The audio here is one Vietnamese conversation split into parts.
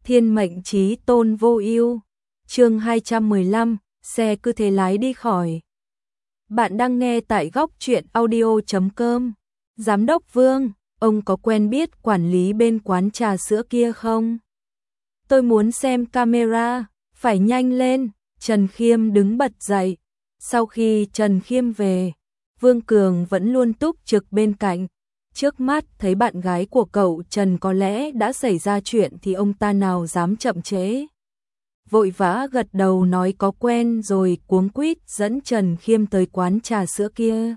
Thiên mệnh chí tôn vô ưu. Chương 215, xe cứ thế lái đi khỏi. Bạn đang nghe tại góc truyện audio.com. Giám đốc Vương, ông có quen biết quản lý bên quán trà sữa kia không? Tôi muốn xem camera, phải nhanh lên. Trần Khiêm đứng bật dậy. Sau khi Trần Khiêm về, Vương Cường vẫn luôn túc trực bên cạnh. Trước mắt thấy bạn gái của cậu Trần có lẽ đã xảy ra chuyện thì ông ta nào dám chậm trễ. Vội vã gật đầu nói có quen rồi cuống quýt dẫn Trần Khiêm tới quán trà sữa kia.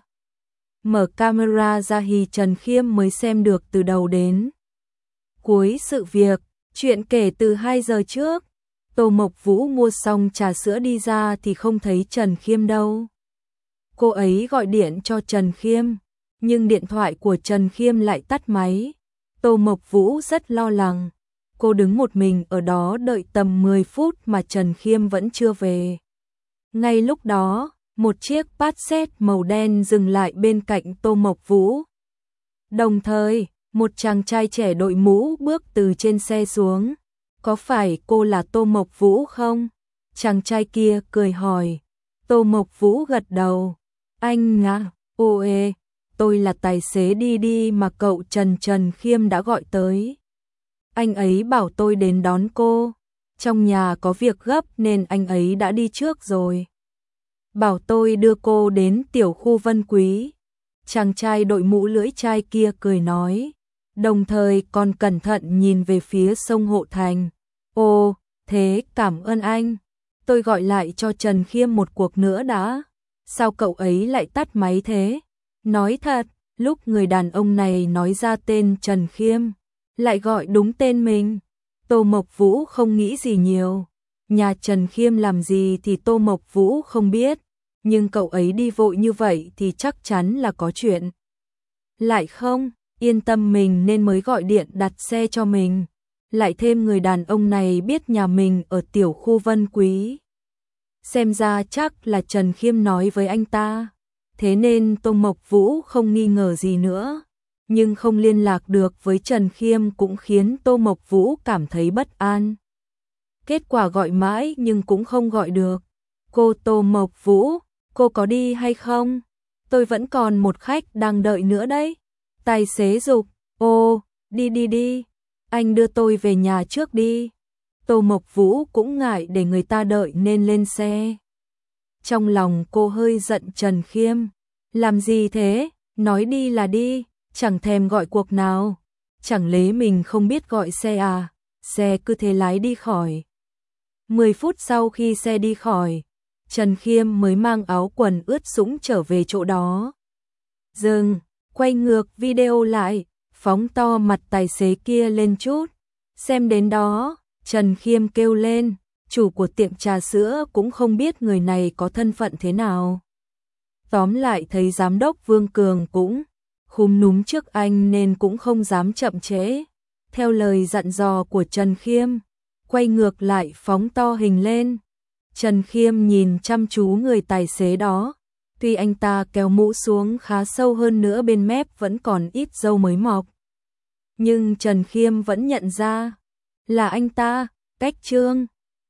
Mở camera ra thì Trần Khiêm mới xem được từ đầu đến cuối sự việc, chuyện kể từ 2 giờ trước. Tô Mộc Vũ mua xong trà sữa đi ra thì không thấy Trần Khiêm đâu. Cô ấy gọi điện cho Trần Khiêm, nhưng điện thoại của Trần Khiêm lại tắt máy. Tô Mộc Vũ rất lo lắng. Cô đứng một mình ở đó đợi tầm 10 phút mà Trần Khiêm vẫn chưa về. Ngay lúc đó, một chiếc Passat màu đen dừng lại bên cạnh Tô Mộc Vũ. Đồng thời, một chàng trai trẻ đội mũ bước từ trên xe xuống. Có phải cô là Tô Mộc Vũ không? Chàng trai kia cười hỏi. Tô Mộc Vũ gật đầu. Anh à, ôi, tôi là tài xế đi mà cậu Trần Khiêm đã gọi tới. Anh ấy bảo tôi đến đón cô. Trong nhà có việc gấp nên anh ấy đã đi trước rồi. Bảo tôi đưa cô đến tiểu khu Vân Quý. Chàng trai đội mũ lưỡi chai kia cười nói. Đồng thời còn cẩn thận nhìn về phía sông Hộ Thành. Ồ, thế cảm ơn anh. Tôi gọi lại cho Trần Khiêm một cuộc nữa đã. Sao cậu ấy lại tắt máy thế? Nói thật, lúc người đàn ông này nói ra tên Trần Khiêm, lại gọi đúng tên mình. Tô Mộc Vũ không nghĩ gì nhiều. Nhà Trần Khiêm làm gì thì Tô Mộc Vũ không biết. Nhưng cậu ấy đi vội như vậy thì chắc chắn là có chuyện. Lại không, yên tâm mình nên mới gọi điện đặt xe cho mình. Lại thêm người đàn ông này biết nhà mình ở tiểu khu Vân Quý. Xem ra chắc là Trần Khiêm nói với anh ta. Thế nên Tô Mộc Vũ không nghi ngờ gì nữa. Nhưng không liên lạc được với Trần Khiêm cũng khiến Tô Mộc Vũ cảm thấy bất an. Kết quả gọi mãi nhưng cũng không gọi được. Cô Tô Mộc Vũ, cô có đi hay không? Tôi vẫn còn một khách đang đợi nữa đấy. Tài xế giục, ô, đi. Anh đưa tôi về nhà trước đi. Tô Mộc Vũ cũng ngại để người ta đợi nên lên xe. Trong lòng cô hơi giận Trần Khiêm. Làm gì thế? Nói đi là đi, chẳng thèm gọi cuộc nào. Chẳng lẽ mình không biết gọi xe à? Xe cứ thế lái đi khỏi. 10 phút sau khi xe đi khỏi, Trần Khiêm mới mang áo quần ướt sũng trở về chỗ đó. Dừng, quay ngược video lại, phóng to mặt tài xế kia lên chút. Xem đến đó, Trần Khiêm kêu lên, chủ của tiệm trà sữa cũng không biết người này có thân phận thế nào. Tóm lại thấy giám đốc Vương Cường cũng khúm núm trước anh nên cũng không dám chậm trễ. Theo lời dặn dò của Trần Khiêm, quay ngược lại phóng to hình lên. Trần Khiêm nhìn chăm chú người tài xế đó. Tuy anh ta kéo mũ xuống khá sâu hơn nữa bên mép vẫn còn ít râu mới mọc. Nhưng Trần Khiêm vẫn nhận ra là anh ta, Cách Trương.